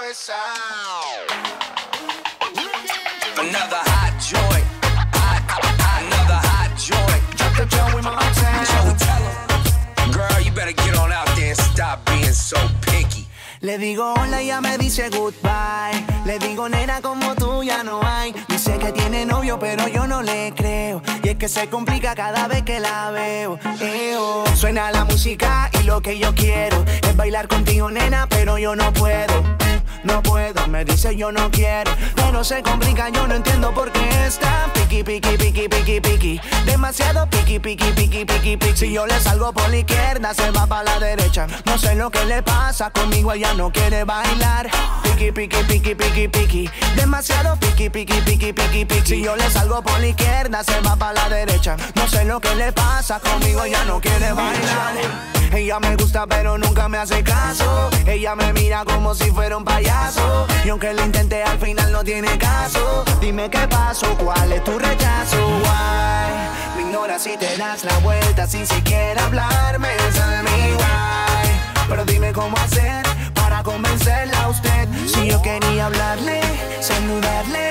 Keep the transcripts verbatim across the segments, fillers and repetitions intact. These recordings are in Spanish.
cabeza. Another hot joint. Hot, hot, another hot joint. Drop the Joey Montana. Joey, tell him. Girl, you better get on out there and stop being so picky. Le digo hola y ella me dice goodbye. Le digo nena como tú ya no hay. Dice que tiene novio pero yo no le creo. Y es que se complica cada vez que la veo. Eo. Suena la música y lo que yo quiero es bailar contigo nena pero yo no puedo. No puedo, me dice yo no quiero. Pero se complica, yo no entiendo por qué está piqui, piqui, piqui, piqui, piqui. Demasiado piqui, piqui, piqui, piqui, piqui. Si yo le salgo por la izquierda, se va para la derecha. No sé lo que le pasa, conmigo ella no quiere bailar. Piqui, piqui, piqui, piqui, piqui. Demasiado piqui, piqui, piqui, piqui, piqui. Si yo le salgo por la izquierda, se va para la derecha. No sé lo que le pasa, conmigo ella no quiere bailar. Ella me gusta pero nunca me hace caso. Ella me mira como si fuera un payaso. Y aunque lo intenté al final no tiene caso. Dime qué pasó, cuál es tu rechazo. Why? Me ignoras y te das la vuelta sin siquiera hablarme. Tell me why. Pero dime cómo hacer para convencerla a usted. Si yo quería hablarle, saludarle,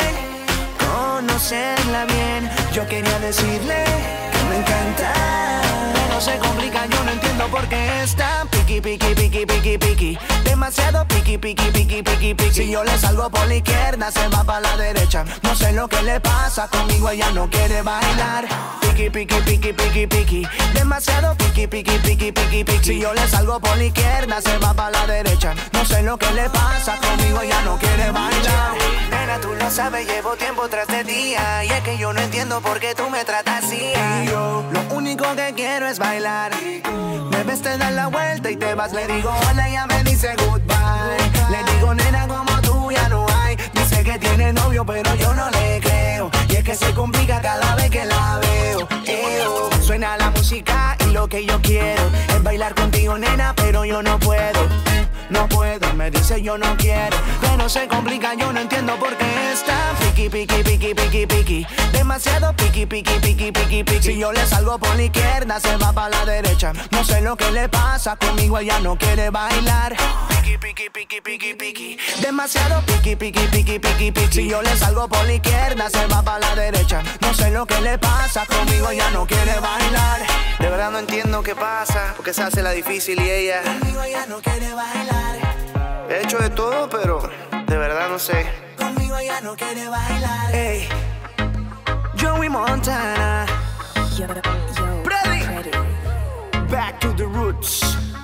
conocerla bien. Yo quería decirle que me encanta. No se complica, yo no entiendo por qué está piqui, piqui, piqui, piqui, piqui. Demasiado piqui, piqui, piqui, piqui, piqui. Si yo le salgo por la izquierda, se va para la derecha. No sé lo que le pasa, conmigo ella no quiere bailar. Piqui, piqui, piqui, piqui, piqui. Demasiado piqui, piqui, piqui, piqui, piqui. Si yo le salgo por la izquierda, se va para la derecha. No sé lo que le pasa, conmigo ella no quiere bailar. Nena, tú lo sabes, llevo tiempo tras de día. Y es que yo no entiendo por qué tú me tratas así. Y yo lo único que quiero es bailar. Me ves, te das la vuelta y te vas. Le digo hola, ella me dice goodbye. Le digo nena como tú ya no hay. Dice que tiene novio pero yo no le creo. Y es que se complica cada vez que la veo. Eo. Suena la música y lo que yo quiero es bailar contigo nena pero yo no puedo. No puedo, me dice yo no quiero. Pero se complica, yo no entiendo por qué está piqui, piqui, piqui, piqui, piqui. Demasiado piqui, piqui, piqui, piqui, piqui. Si yo le salgo por la izquierda, se va para la derecha. No sé lo que le pasa, conmigo ella no quiere bailar. Piqui, piqui, piqui, piqui, piqui. Demasiado piqui, piqui, piqui, piqui, piqui. Si yo le salgo por la izquierda, se va para la derecha. No sé lo que le pasa, conmigo ella no quiere bailar. De verdad no entiendo qué pasa, porque se hace la difícil y ella conmigo ella no quiere bailar. He hecho de todo, pero de verdad no sé. Conmigo ella no quiere bailar. Hey, Joey Montana. Yo, yo, Ready? Back to the roots.